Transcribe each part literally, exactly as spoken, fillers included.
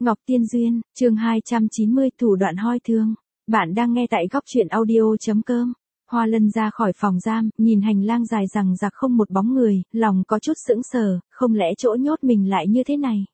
Ngọc Tiên Duyên, chương hai trăm chín mươi, thủ đoạn hoi thương. Bạn đang nghe tại góc truyện audio.com. Hoa Lân ra khỏi phòng giam, nhìn hành lang dài rằng rạc không một bóng người, lòng có chút sững sờ, không lẽ chỗ nhốt mình lại như thế này.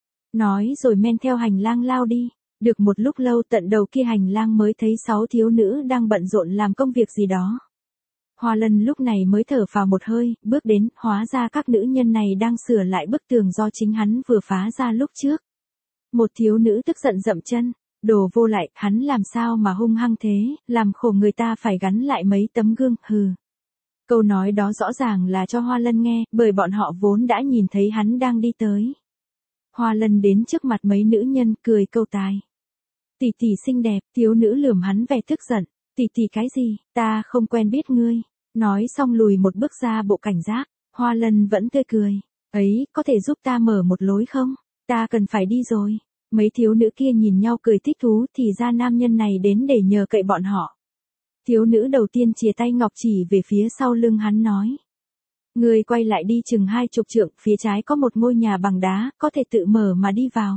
Nói rồi men theo hành lang lao đi. Được một lúc lâu tận đầu kia hành lang mới thấy sáu thiếu nữ đang bận rộn làm công việc gì đó. Hoa Lân lúc này mới thở phào một hơi, bước đến, hóa ra các nữ nhân này đang sửa lại bức tường do chính hắn vừa phá ra lúc trước. Một thiếu nữ tức giận dậm chân, đồ vô lại, hắn làm sao mà hung hăng thế, làm khổ người ta phải gắn lại mấy tấm gương, hừ. Câu nói đó rõ ràng là cho Hoa Lân nghe, bởi bọn họ vốn đã nhìn thấy hắn đang đi tới. Hoa Lân đến trước mặt mấy nữ nhân, cười câu tài. Tỷ tỷ xinh đẹp, thiếu nữ lườm hắn vẻ tức giận, tỷ tỷ cái gì, ta không quen biết ngươi. Nói xong lùi một bước ra bộ cảnh giác, Hoa Lân vẫn tươi cười, ấy, có thể giúp ta mở một lối không? Ta cần phải đi rồi. Mấy thiếu nữ kia nhìn nhau cười thích thú thì ra nam nhân này đến để nhờ cậy bọn họ. Thiếu nữ đầu tiên chìa tay ngọc chỉ về phía sau lưng hắn nói. Người quay lại đi chừng hai chục trượng, phía trái có một ngôi nhà bằng đá, có thể tự mở mà đi vào.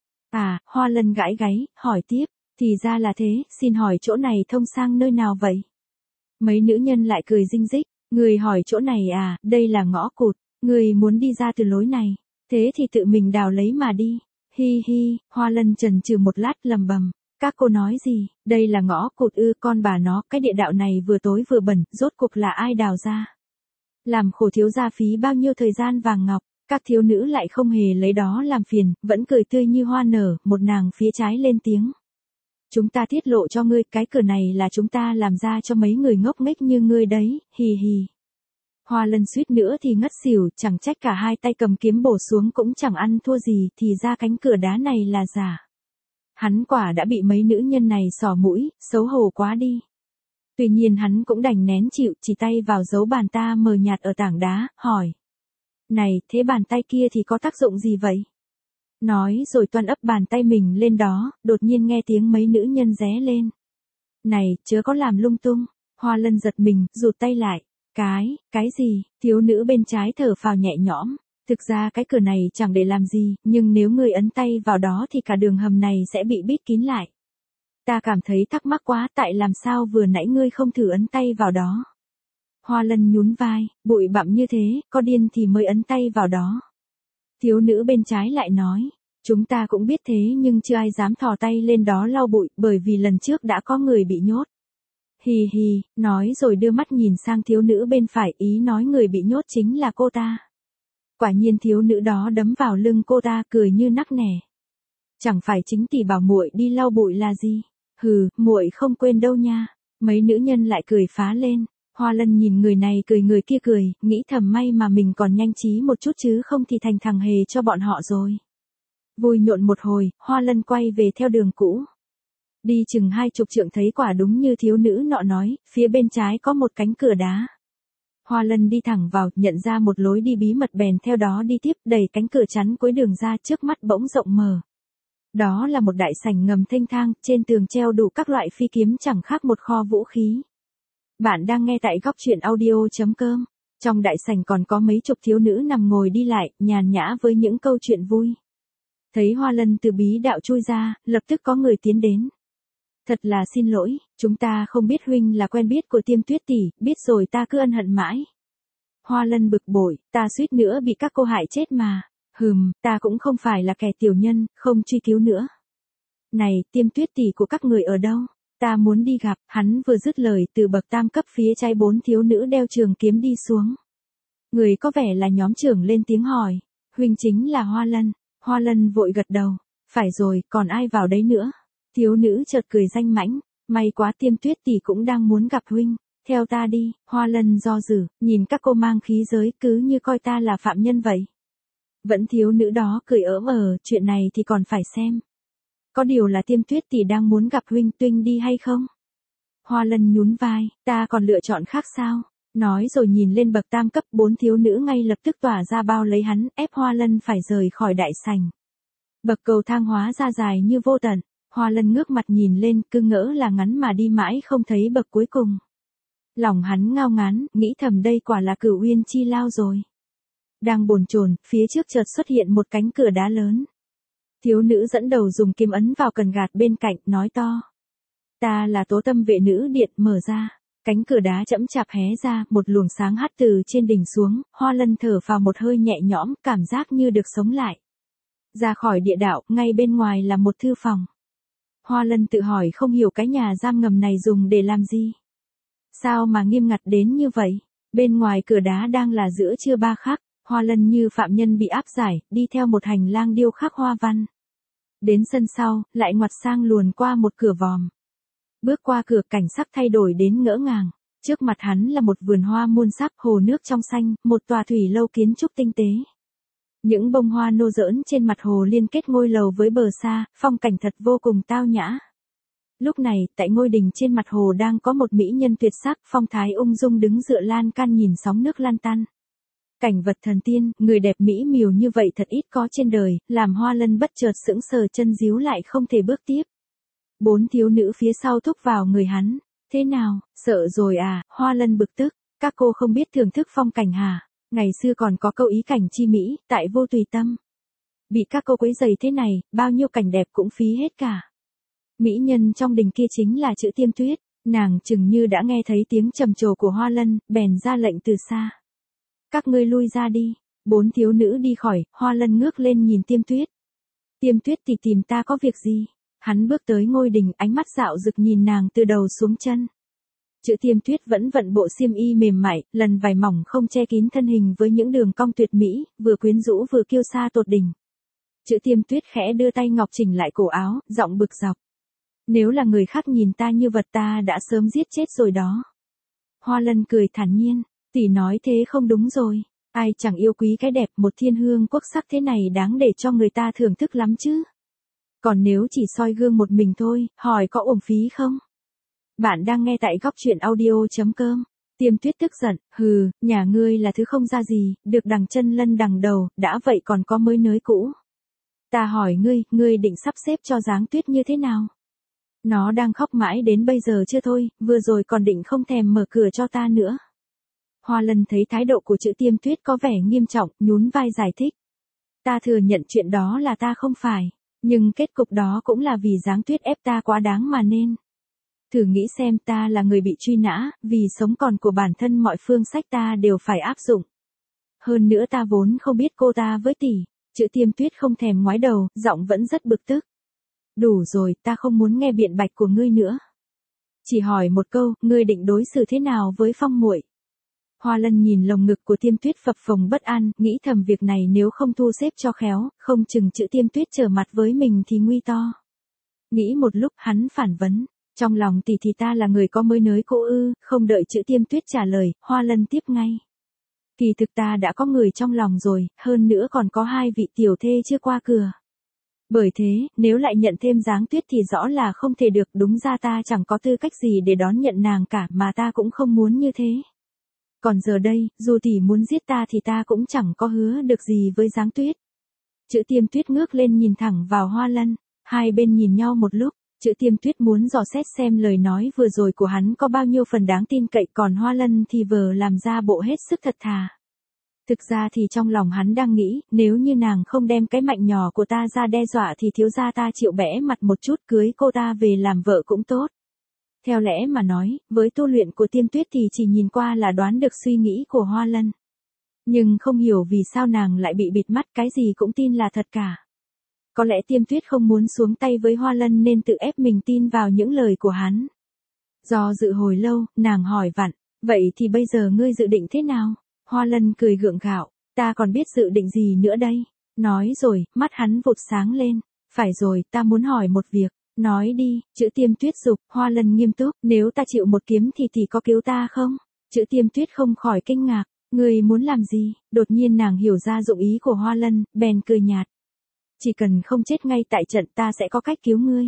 À, Hoa Lân gãi gáy, hỏi tiếp, thì ra là thế, xin hỏi chỗ này thông sang nơi nào vậy? Mấy nữ nhân lại cười rinh rích, người hỏi chỗ này à, đây là ngõ cụt, người muốn đi ra từ lối này. Thế thì tự mình đào lấy mà đi. Hi hi, Hoa Lân chần chừ một lát lầm bầm. Các cô nói gì, đây là ngõ cụt ư, con bà nó, cái địa đạo này vừa tối vừa bẩn, rốt cuộc là ai đào ra. Làm khổ thiếu gia phí bao nhiêu thời gian vàng ngọc, các thiếu nữ lại không hề lấy đó làm phiền, vẫn cười tươi như hoa nở, một nàng phía trái lên tiếng. Chúng ta tiết lộ cho ngươi, cái cửa này là chúng ta làm ra cho mấy người ngốc nghếch như ngươi đấy, hì hì. Hoa Lân suýt nữa thì ngất xỉu, chẳng trách cả hai tay cầm kiếm bổ xuống cũng chẳng ăn thua gì, thì ra cánh cửa đá này là giả. Hắn quả đã bị mấy nữ nhân này xỏ mũi, xấu hổ quá đi. Tuy nhiên hắn cũng đành nén chịu, chỉ tay vào dấu bàn ta mờ nhạt ở tảng đá, hỏi. Này, thế bàn tay kia thì có tác dụng gì vậy? Nói rồi toan ấp bàn tay mình lên đó, đột nhiên nghe tiếng mấy nữ nhân ré lên. Này, chớ có làm lung tung. Hoa Lân giật mình, rụt tay lại. Cái, cái gì, thiếu nữ bên trái thở phào nhẹ nhõm, thực ra cái cửa này chẳng để làm gì, nhưng nếu người ấn tay vào đó thì cả đường hầm này sẽ bị bít kín lại. Ta cảm thấy thắc mắc quá, tại làm sao vừa nãy ngươi không thử ấn tay vào đó. Hoa Lân nhún vai, bụi bặm như thế, có điên thì mới ấn tay vào đó. Thiếu nữ bên trái lại nói, chúng ta cũng biết thế nhưng chưa ai dám thò tay lên đó lau bụi, bởi vì lần trước đã có người bị nhốt. Hì hì, nói rồi đưa mắt nhìn sang thiếu nữ bên phải, ý nói người bị nhốt chính là cô ta. Quả nhiên thiếu nữ đó đấm vào lưng cô ta, cười như nắc nẻ. Chẳng phải chính tỷ bảo muội đi lau bụi là gì? Hừ, muội không quên đâu nha. Mấy nữ nhân lại cười phá lên. Hoa Lân nhìn người này cười người kia cười, nghĩ thầm may mà mình còn nhanh trí một chút chứ không thì thành thằng hề cho bọn họ rồi. Vui nhộn một hồi, Hoa Lân quay về theo đường cũ. Đi chừng hai chục trượng thấy quả đúng như thiếu nữ nọ nói, phía bên trái có một cánh cửa đá. Hoa Lân đi thẳng vào, nhận ra một lối đi bí mật bèn theo đó đi tiếp, đẩy cánh cửa chắn cuối đường ra, trước mắt bỗng rộng mở. Đó là một đại sảnh ngầm thênh thang, trên tường treo đủ các loại phi kiếm chẳng khác một kho vũ khí. Bạn đang nghe tại góc truyện audio.com. Trong đại sảnh còn có mấy chục thiếu nữ nằm ngồi đi lại, nhàn nhã với những câu chuyện vui. Thấy Hoa Lân từ bí đạo chui ra, lập tức có người tiến đến. Thật là xin lỗi, chúng ta không biết huynh là quen biết của Tiêm Tuyết tỷ, biết rồi ta cứ ân hận mãi. Hoa Lân bực bội, ta suýt nữa bị các cô hại chết mà. Hừm, ta cũng không phải là kẻ tiểu nhân, không truy cứu nữa. Này, Tiêm Tuyết tỷ của các người ở đâu? Ta muốn đi gặp. Hắn vừa dứt lời, từ bậc tam cấp phía trái bốn thiếu nữ đeo trường kiếm đi xuống. Người có vẻ là nhóm trưởng lên tiếng hỏi. Huynh chính là Hoa Lân. Hoa Lân vội gật đầu. Phải rồi, còn ai vào đấy nữa? Thiếu nữ chợt cười danh mãnh, may quá Tiêm Tuyết tỷ cũng đang muốn gặp huynh, theo ta đi. Hoa Lân do dự, nhìn các cô mang khí giới cứ như coi ta là phạm nhân vậy. Vẫn thiếu nữ đó cười ỡm ờ, chuyện này thì còn phải xem. Có điều là Tiêm Tuyết tỷ đang muốn gặp huynh, tuynh đi hay không? Hoa Lân nhún vai, ta còn lựa chọn khác sao? Nói rồi nhìn lên bậc tam cấp, bốn thiếu nữ ngay lập tức tỏa ra bao lấy hắn, ép Hoa Lân phải rời khỏi đại sảnh. Bậc cầu thang hóa ra dài như vô tận. Hoa Lân ngước mặt nhìn lên, cứ ngỡ là ngắn mà đi mãi không thấy bậc cuối cùng. Lòng hắn ngao ngán, nghĩ thầm đây quả là Cửu Uyên Chi Lao rồi. Đang bồn chồn, phía trước chợt xuất hiện một cánh cửa đá lớn. Thiếu nữ dẫn đầu dùng kiếm ấn vào cần gạt bên cạnh, nói to. Ta là Tố Tâm vệ nữ điện, mở ra. Cánh cửa đá chẫm chạp hé ra, một luồng sáng hắt từ trên đỉnh xuống, Hoa Lân thở vào một hơi nhẹ nhõm, cảm giác như được sống lại. Ra khỏi địa đạo, ngay bên ngoài là một thư phòng. Hoa Lân tự hỏi không hiểu cái nhà giam ngầm này dùng để làm gì. Sao mà nghiêm ngặt đến như vậy? Bên ngoài cửa đá đang là giữa trưa ba khắc, Hoa Lân như phạm nhân bị áp giải, đi theo một hành lang điêu khắc hoa văn. Đến sân sau, lại ngoặt sang luồn qua một cửa vòm. Bước qua cửa, cảnh sắc thay đổi đến ngỡ ngàng. Trước mặt hắn là một vườn hoa muôn sắc, hồ nước trong xanh, một tòa thủy lâu kiến trúc tinh tế. Những bông hoa nô giỡn trên mặt hồ liên kết ngôi lầu với bờ xa, phong cảnh thật vô cùng tao nhã. Lúc này, tại ngôi đình trên mặt hồ đang có một mỹ nhân tuyệt sắc, phong thái ung dung đứng dựa lan can nhìn sóng nước lan tăn. Cảnh vật thần tiên, người đẹp mỹ miều như vậy thật ít có trên đời, làm Hoa Lân bất chợt sững sờ, chân díu lại không thể bước tiếp. Bốn thiếu nữ phía sau thúc vào người hắn. Thế nào, sợ rồi à? Hoa Lân bực tức. Các cô không biết thưởng thức phong cảnh hả? Ngày xưa còn có câu ý cảnh chi mỹ, tại vô tùy tâm. Bị các cô quấy rầy thế này, bao nhiêu cảnh đẹp cũng phí hết cả. Mỹ nhân trong đình kia chính là Chữ Tiêm Tuyết. Nàng chừng như đã nghe thấy tiếng trầm trồ của Hoa Lân, bèn ra lệnh từ xa. Các ngươi lui ra đi. Bốn thiếu nữ đi khỏi, Hoa Lân ngước lên nhìn Tiêm Tuyết. Tiêm Tuyết thì tìm ta có việc gì? Hắn bước tới ngôi đình, ánh mắt dạo rực nhìn nàng từ đầu xuống chân. Chữ Tiêm Tuyết vẫn vận bộ xiêm y mềm mại, lần vải mỏng không che kín thân hình với những đường cong tuyệt mỹ, vừa quyến rũ vừa kiêu sa tột đỉnh. Chữ Tiêm Tuyết khẽ đưa tay ngọc chỉnh lại cổ áo, giọng bực dọc. Nếu là người khác nhìn ta như vật ta đã sớm giết chết rồi đó. Hoa Lân cười thản nhiên, tỷ nói thế không đúng rồi. Ai chẳng yêu quý cái đẹp, một thiên hương quốc sắc thế này đáng để cho người ta thưởng thức lắm chứ. Còn nếu chỉ soi gương một mình thôi, hỏi có uổng phí không? Bạn đang nghe tại góc truyện audio chấm com. Tiêm Tuyết tức giận, hừ, nhà ngươi là thứ không ra gì, được đằng chân lân đằng đầu, đã vậy còn có mới nới cũ. Ta hỏi ngươi, ngươi định sắp xếp cho Giáng Tuyết như thế nào? Nó đang khóc mãi đến bây giờ chưa thôi, vừa rồi còn định không thèm mở cửa cho ta nữa. Hoa Lân thấy thái độ của Chữ Tiêm Tuyết có vẻ nghiêm trọng, nhún vai giải thích. Ta thừa nhận chuyện đó là ta không phải. Nhưng kết cục đó cũng là vì Giáng Tuyết ép ta quá đáng mà nên. Thử nghĩ xem, ta là người bị truy nã, vì sống còn của bản thân mọi phương sách ta đều phải áp dụng. Hơn nữa ta vốn không biết cô ta với tỷ. Chữ Tiêm Tuyết không thèm ngoái đầu, giọng vẫn rất bực tức. Đủ rồi, ta không muốn nghe biện bạch của ngươi nữa. Chỉ hỏi một câu, ngươi định đối xử thế nào với Phong muội? Hoa Lân nhìn lồng ngực của Tiêm Tuyết phập phồng bất an, nghĩ thầm việc này nếu không thu xếp cho khéo, không chừng Chữ Tiêm Tuyết trở mặt với mình thì nguy to. Nghĩ một lúc hắn phản vấn, trong lòng tỷ thì ta là người có mới nới cũ ư? Không đợi Chữ Tiêm Tuyết trả lời, Hoa Lân tiếp ngay. Kỳ thực ta đã có người trong lòng rồi, hơn nữa còn có hai vị tiểu thê chưa qua cửa. Bởi thế, nếu lại nhận thêm Giáng Tuyết thì rõ là không thể được, đúng ra ta chẳng có tư cách gì để đón nhận nàng cả, mà ta cũng không muốn như thế. Còn giờ đây, dù tỷ muốn giết ta thì ta cũng chẳng có hứa được gì với Giáng Tuyết. Chữ Tiêm Tuyết ngước lên nhìn thẳng vào Hoa Lân, hai bên nhìn nhau một lúc, Chữ Tiêm Tuyết muốn dò xét xem lời nói vừa rồi của hắn có bao nhiêu phần đáng tin cậy, còn Hoa Lân thì vờ làm ra bộ hết sức thật thà. Thực ra thì trong lòng hắn đang nghĩ, nếu như nàng không đem cái mạnh nhỏ của ta ra đe dọa thì thiếu gia ta chịu bẽ mặt một chút, cưới cô ta về làm vợ cũng tốt. Theo lẽ mà nói, với tu luyện của Tiêm Tuyết thì chỉ nhìn qua là đoán được suy nghĩ của Hoa Lân. Nhưng không hiểu vì sao nàng lại bị bịt mắt, cái gì cũng tin là thật cả. Có lẽ Tiêm Tuyết không muốn xuống tay với Hoa Lân nên tự ép mình tin vào những lời của hắn. Do dự hồi lâu, nàng hỏi vặn, vậy thì bây giờ ngươi dự định thế nào? Hoa Lân cười gượng gạo, ta còn biết dự định gì nữa đây? Nói rồi, mắt hắn vụt sáng lên. Phải rồi, ta muốn hỏi một việc. Nói đi, Chữ Tiêm Tuyết giục. Hoa Lân nghiêm túc, nếu ta chịu một kiếm thì tỷ có cứu ta không? Chữ Tiêm Tuyết không khỏi kinh ngạc, ngươi muốn làm gì? Đột nhiên nàng hiểu ra dụng ý của Hoa Lân, bèn cười nhạt. Chỉ cần không chết ngay tại trận ta sẽ có cách cứu ngươi.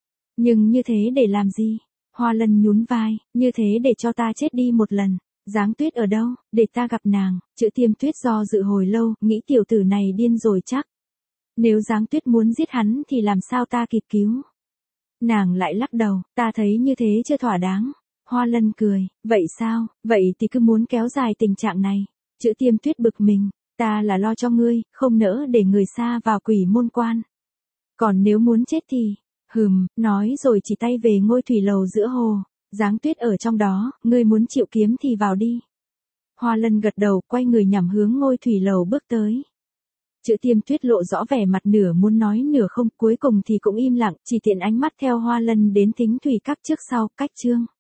Nhưng như thế để làm gì? Hoa Lân nhún vai, như thế để cho ta chết đi một lần. Giáng Tuyết ở đâu, để ta gặp nàng? Chữ Tiêm Tuyết do dự hồi lâu, nghĩ tiểu tử này điên rồi chắc. Nếu Giáng Tuyết muốn giết hắn thì làm sao ta kịp cứu? Nàng lại lắc đầu, ta thấy như thế chưa thỏa đáng. Hoa Lân cười, vậy sao, vậy thì cứ muốn kéo dài tình trạng này. Chữ Tiêm Tuyết bực mình, ta là lo cho ngươi, không nỡ để người xa vào Quỷ Môn Quan. Còn nếu muốn chết thì, hừm, nói rồi chỉ tay về ngôi thủy lầu giữa hồ, giáng tuyết ở trong đó, ngươi muốn chịu kiếm thì vào đi. Hoa Lân gật đầu, quay người nhằm hướng ngôi thủy lầu bước tới. Chữ Tiêm Tuyết lộ rõ vẻ mặt nửa muốn nói nửa không, cuối cùng thì cũng im lặng, chỉ tiện ánh mắt theo Hoa Lân đến Thính Thủy Các trước sau, cách chương.